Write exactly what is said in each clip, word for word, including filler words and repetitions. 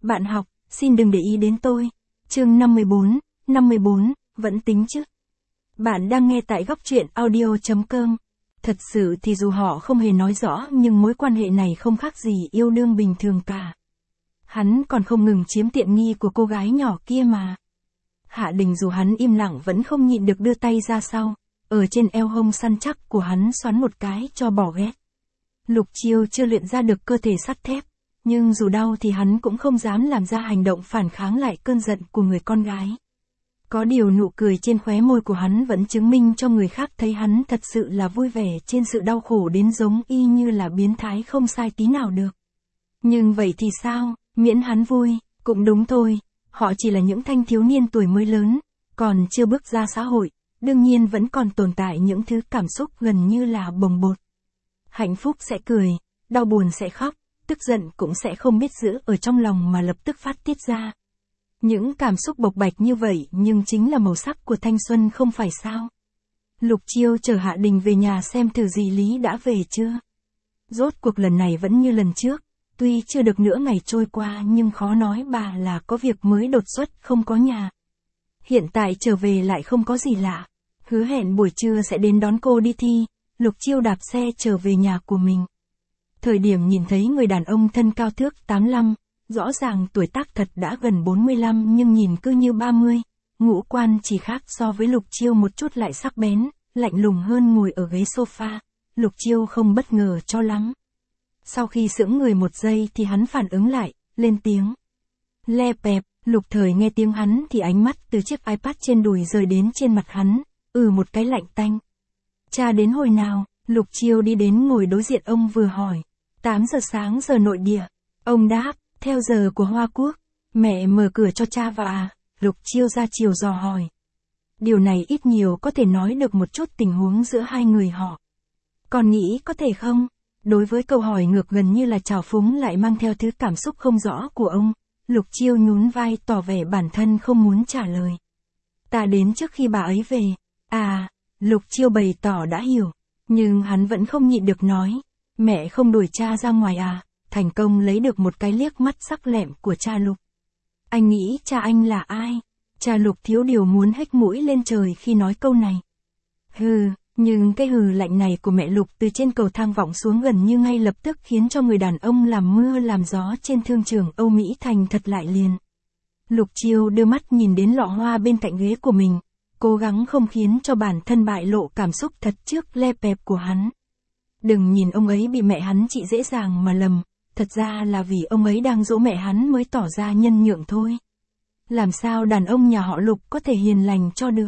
Bạn học, xin đừng để ý đến tôi. Chương năm mươi bốn, năm mươi bốn, vẫn tính chứ. Bạn đang nghe tại góc truyện audio chấm com. Thật sự thì dù họ không hề nói rõ nhưng mối quan hệ này không khác gì yêu đương bình thường cả. Hắn còn không ngừng chiếm tiện nghi của cô gái nhỏ kia mà. Hạ Đình dù hắn im lặng vẫn không nhịn được đưa tay ra sau, ở trên eo hông săn chắc của hắn xoắn một cái cho bỏ ghét. Lục Chiêu chưa luyện ra được cơ thể sắt thép, nhưng dù đau thì hắn cũng không dám làm ra hành động phản kháng lại cơn giận của người con gái. Có điều nụ cười trên khóe môi của hắn vẫn chứng minh cho người khác thấy hắn thật sự là vui vẻ trên sự đau khổ đến giống y như là biến thái không sai tí nào được. Nhưng vậy thì sao, miễn hắn vui, cũng đúng thôi, họ chỉ là những thanh thiếu niên tuổi mới lớn, còn chưa bước ra xã hội, đương nhiên vẫn còn tồn tại những thứ cảm xúc gần như là bồng bột. Hạnh phúc sẽ cười, đau buồn sẽ khóc, tức giận cũng sẽ không biết giữ ở trong lòng mà lập tức phát tiết ra. Những cảm xúc bộc bạch như vậy nhưng chính là màu sắc của thanh xuân không phải sao? Lục Chiêu chở Hạ Đình về nhà xem thử dì Lý đã về chưa. Rốt cuộc lần này vẫn như lần trước, tuy chưa được nửa ngày trôi qua nhưng khó nói bà là có việc mới đột xuất không có nhà. Hiện tại trở về lại không có gì lạ. Hứa hẹn buổi trưa sẽ đến đón cô đi thi, Lục Chiêu đạp xe trở về nhà của mình. Thời điểm nhìn thấy người đàn ông thân cao thước tám lăm, rõ ràng tuổi tác thật đã gần bốn mươi lăm nhưng nhìn cứ như ba mươi, ngũ quan chỉ khác so với Lục Chiêu một chút lại sắc bén, lạnh lùng hơn ngồi ở ghế sofa, Lục Chiêu không bất ngờ cho lắm. Sau khi sững người một giây thì hắn phản ứng lại, lên tiếng. Le pẹp, Lục Thời nghe tiếng hắn thì ánh mắt từ chiếc iPad trên đùi rời đến trên mặt hắn, ừ một cái lạnh tanh. Cha đến hồi nào? Lục Chiêu đi đến ngồi đối diện ông vừa hỏi. tám giờ sáng giờ nội địa. Ông đáp, theo giờ của Hoa Quốc. Mẹ mở cửa cho cha vào à? Lục Chiêu ra chiều dò hỏi. Điều này ít nhiều có thể nói được một chút tình huống giữa hai người họ. Còn nghĩ có thể không? Đối với câu hỏi ngược gần như là trào phúng lại mang theo thứ cảm xúc không rõ của ông, Lục Chiêu nhún vai tỏ vẻ bản thân không muốn trả lời. Ta đến trước khi bà ấy về. À, Lục Chiêu bày tỏ đã hiểu. Nhưng hắn vẫn không nhịn được nói. Mẹ không đuổi cha ra ngoài à? Thành công lấy được một cái liếc mắt sắc lẹm của cha Lục. Anh nghĩ cha anh là ai? Cha Lục thiếu điều muốn hếch mũi lên trời khi nói câu này. Hừ, nhưng cái hừ lạnh này của mẹ Lục từ trên cầu thang vọng xuống gần như ngay lập tức khiến cho người đàn ông làm mưa làm gió trên thương trường Âu Mỹ thành thật lại liền. Lục Chiêu đưa mắt nhìn đến lọ hoa bên cạnh ghế của mình, cố gắng không khiến cho bản thân bại lộ cảm xúc thật trước le pẹp của hắn. Đừng nhìn ông ấy bị mẹ hắn trị dễ dàng mà lầm, thật ra là vì ông ấy đang dỗ mẹ hắn mới tỏ ra nhân nhượng thôi. Làm sao đàn ông nhà họ Lục có thể hiền lành cho được?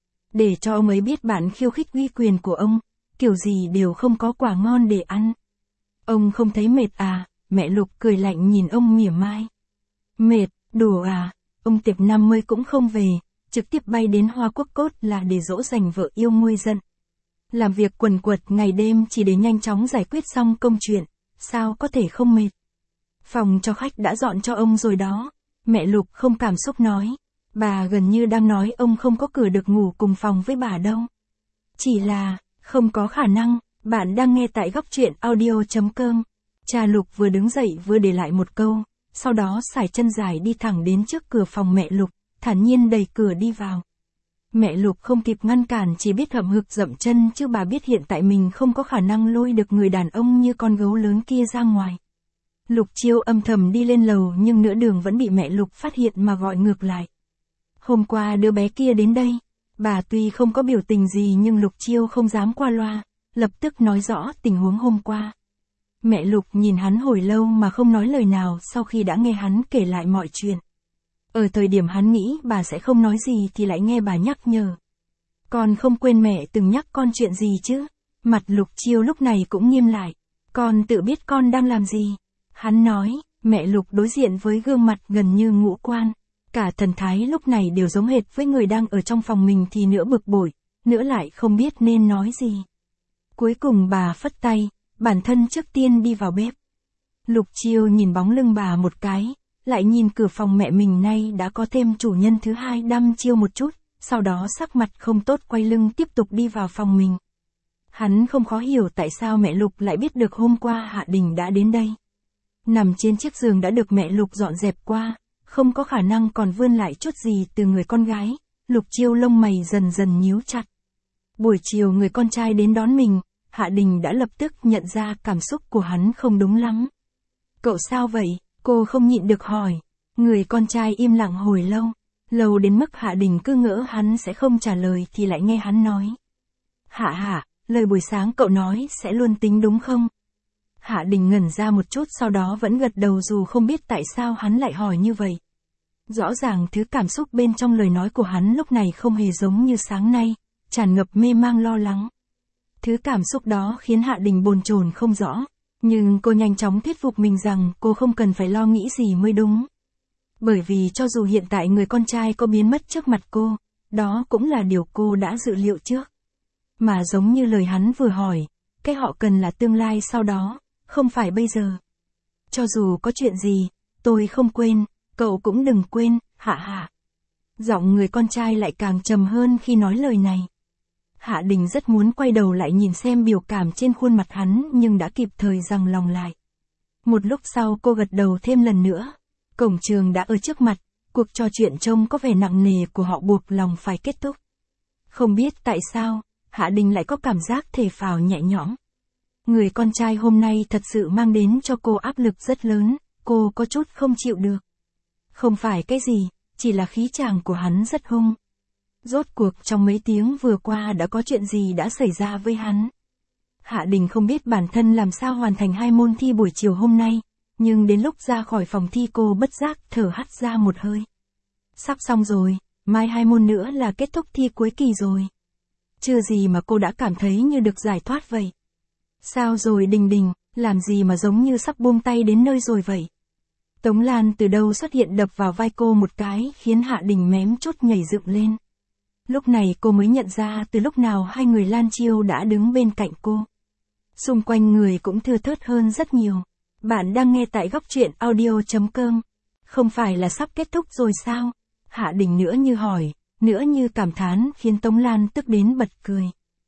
Để cho ông ấy biết bạn khiêu khích uy quyền của ông, kiểu gì đều không có quả ngon để ăn. Ông không thấy mệt à? Mẹ Lục cười lạnh nhìn ông mỉa mai. Mệt, đùa à? Ông tiệp năm mươi cũng không về, trực tiếp bay đến Hoa Quốc cốt là để dỗ dành vợ yêu nguôi giận. Làm việc quần quật ngày đêm chỉ để nhanh chóng giải quyết xong công chuyện, sao có thể không mệt. Phòng cho khách đã dọn cho ông rồi đó. Mẹ Lục không cảm xúc nói. Bà gần như đang nói ông không có cửa được ngủ cùng phòng với bà đâu. Chỉ là, không có khả năng. Bạn đang nghe tại góc truyện audio chấm com. Cha Lục vừa đứng dậy vừa để lại một câu, sau đó sải chân dài đi thẳng đến trước cửa phòng mẹ Lục, thản nhiên đẩy cửa đi vào. Mẹ Lục không kịp ngăn cản chỉ biết hậm hực dậm chân chứ bà biết hiện tại mình không có khả năng lôi được người đàn ông như con gấu lớn kia ra ngoài. Lục Chiêu âm thầm đi lên lầu nhưng nửa đường vẫn bị mẹ Lục phát hiện mà gọi ngược lại. Hôm qua đứa bé kia đến đây, bà tuy không có biểu tình gì nhưng Lục Chiêu không dám qua loa, lập tức nói rõ tình huống hôm qua. Mẹ Lục nhìn hắn hồi lâu mà không nói lời nào sau khi đã nghe hắn kể lại mọi chuyện. Ở thời điểm hắn nghĩ bà sẽ không nói gì thì lại nghe bà nhắc nhở. Con không quên mẹ từng nhắc con chuyện gì chứ? Mặt Lục Chiêu lúc này cũng nghiêm lại. Con tự biết con đang làm gì? Hắn nói, mẹ Lục đối diện với gương mặt gần như ngũ quan. Cả thần thái lúc này đều giống hệt với người đang ở trong phòng mình thì nửa bực bội, nửa lại không biết nên nói gì. Cuối cùng bà phất tay, bản thân trước tiên đi vào bếp. Lục Chiêu nhìn bóng lưng bà một cái, lại nhìn cửa phòng mẹ mình nay đã có thêm chủ nhân thứ hai đăm chiêu một chút, sau đó sắc mặt không tốt quay lưng tiếp tục đi vào phòng mình. Hắn không khó hiểu tại sao mẹ Lục lại biết được hôm qua Hạ Đình đã đến đây. Nằm trên chiếc giường đã được mẹ Lục dọn dẹp qua, không có khả năng còn vươn lại chút gì từ người con gái, Lục Chiêu lông mày dần dần nhíu chặt. Buổi chiều người con trai đến đón mình, Hạ Đình đã lập tức nhận ra cảm xúc của hắn không đúng lắm. Cậu sao vậy? Cô không nhịn được hỏi. Người con trai im lặng hồi lâu, lâu đến mức Hạ Đình cứ ngỡ hắn sẽ không trả lời thì lại nghe hắn nói. Hạ Hạ, lời buổi sáng cậu nói sẽ luôn tính đúng không? Hạ Đình ngẩn ra một chút sau đó vẫn gật đầu dù không biết tại sao hắn lại hỏi như vậy. Rõ ràng thứ cảm xúc bên trong lời nói của hắn lúc này không hề giống như sáng nay, tràn ngập mê mang lo lắng. Thứ cảm xúc đó khiến Hạ Đình bồn chồn không rõ, nhưng cô nhanh chóng thuyết phục mình rằng cô không cần phải lo nghĩ gì mới đúng. Bởi vì cho dù hiện tại người con trai có biến mất trước mặt cô, đó cũng là điều cô đã dự liệu trước. Mà giống như lời hắn vừa hỏi, cái họ cần là tương lai sau đó, không phải bây giờ. Cho dù có chuyện gì, tôi không quên, cậu cũng đừng quên, Hạ Hạ. Giọng người con trai lại càng trầm hơn khi nói lời này. Hạ Đình rất muốn quay đầu lại nhìn xem biểu cảm trên khuôn mặt hắn nhưng đã kịp thời giằng lòng lại. Một lúc sau cô gật đầu thêm lần nữa. Cổng trường đã ở trước mặt, cuộc trò chuyện trông có vẻ nặng nề của họ buộc lòng phải kết thúc. Không biết tại sao, Hạ Đình lại có cảm giác thở phào nhẹ nhõm. Người con trai hôm nay thật sự mang đến cho cô áp lực rất lớn, cô có chút không chịu được. Không phải cái gì, chỉ là khí chàng của hắn rất hung. Rốt cuộc trong mấy tiếng vừa qua đã có chuyện gì đã xảy ra với hắn. Hạ Đình không biết bản thân làm sao hoàn thành hai môn thi buổi chiều hôm nay, nhưng đến lúc ra khỏi phòng thi cô bất giác thở hắt ra một hơi. Sắp xong rồi, mai hai môn nữa là kết thúc thi cuối kỳ rồi. Chưa gì mà cô đã cảm thấy như được giải thoát vậy. Sao rồi Đình Đình, làm gì mà giống như sắp buông tay đến nơi rồi vậy? Tống Lan từ đâu xuất hiện đập vào vai cô một cái khiến Hạ Đình mém chút nhảy dựng lên. Lúc này cô mới nhận ra từ lúc nào hai người Lan Chiêu đã đứng bên cạnh cô. Xung quanh người cũng thưa thớt hơn rất nhiều. Bạn đang nghe tại góc truyện audio chấm com. Không phải là sắp kết thúc rồi sao? Hạ Đình nữa như hỏi, nữa như cảm thán khiến Tống Lan tức đến bật cười.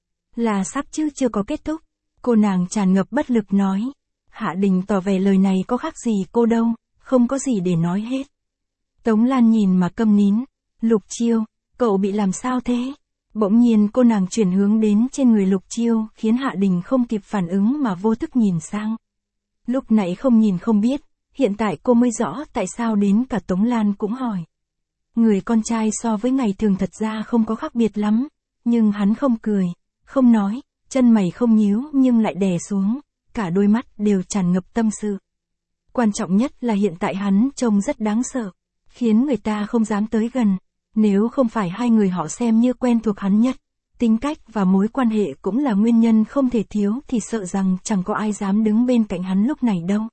Là sắp chứ chưa có kết thúc. Cô nàng tràn ngập bất lực nói. Hạ Đình tỏ vẻ lời này có khác gì cô đâu, không có gì để nói hết. Tống Lan nhìn mà câm nín. Lục Chiêu, cậu bị làm sao thế? Bỗng nhiên cô nàng chuyển hướng đến trên người Lục Chiêu khiến Hạ Đình không kịp phản ứng mà vô thức nhìn sang. Lúc nãy không nhìn không biết, hiện tại cô mới rõ tại sao đến cả Tống Lan cũng hỏi. Người con trai so với ngày thường thật ra không có khác biệt lắm, nhưng hắn không cười, không nói, chân mày không nhíu nhưng lại đè xuống, cả đôi mắt đều tràn ngập tâm sự. Quan trọng nhất là hiện tại hắn trông rất đáng sợ, khiến người ta không dám tới gần, nếu không phải hai người họ xem như quen thuộc hắn nhất. Tính cách và mối quan hệ cũng là nguyên nhân không thể thiếu thì sợ rằng chẳng có ai dám đứng bên cạnh hắn lúc này đâu.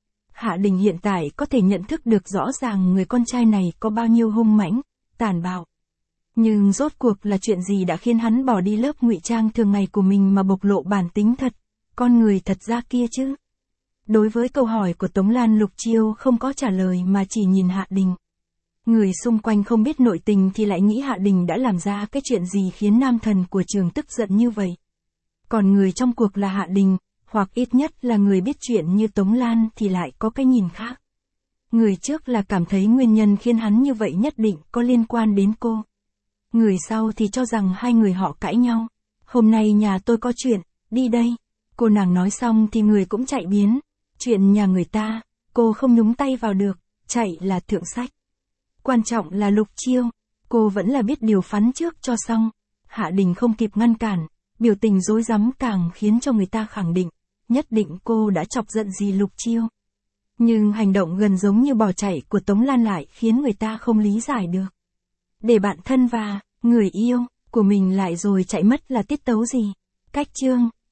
Hạ Đình hiện tại có thể nhận thức được rõ ràng người con trai này có bao nhiêu hung mãnh, tàn bạo. Nhưng rốt cuộc là chuyện gì đã khiến hắn bỏ đi lớp ngụy trang thường ngày của mình mà bộc lộ bản tính thật, con người thật ra kia chứ? Đối với câu hỏi của Tống Lan, Lục Chiêu không có trả lời mà chỉ nhìn Hạ Đình. Người xung quanh không biết nội tình thì lại nghĩ Hạ Đình đã làm ra cái chuyện gì khiến nam thần của trường tức giận như vậy. Còn người trong cuộc là Hạ Đình, hoặc ít nhất là người biết chuyện như Tống Lan thì lại có cái nhìn khác. Người trước là cảm thấy nguyên nhân khiến hắn như vậy nhất định có liên quan đến cô. Người sau thì cho rằng hai người họ cãi nhau. Hôm nay nhà tôi có chuyện, đi đây. Cô nàng nói xong thì người cũng chạy biến. Chuyện nhà người ta, cô không nhúng tay vào được, chạy là thượng sách. Quan trọng là Lục Chiêu, cô vẫn là biết điều phán trước cho xong. Hạ Đình không kịp ngăn cản, biểu tình rối rắm càng khiến cho người ta khẳng định, nhất định cô đã chọc giận gì Lục Chiêu. Nhưng hành động gần giống như bỏ chạy của Tống Lan lại khiến người ta không lý giải được. Để bạn thân và người yêu của mình lại rồi chạy mất là tiết tấu gì? Cách chương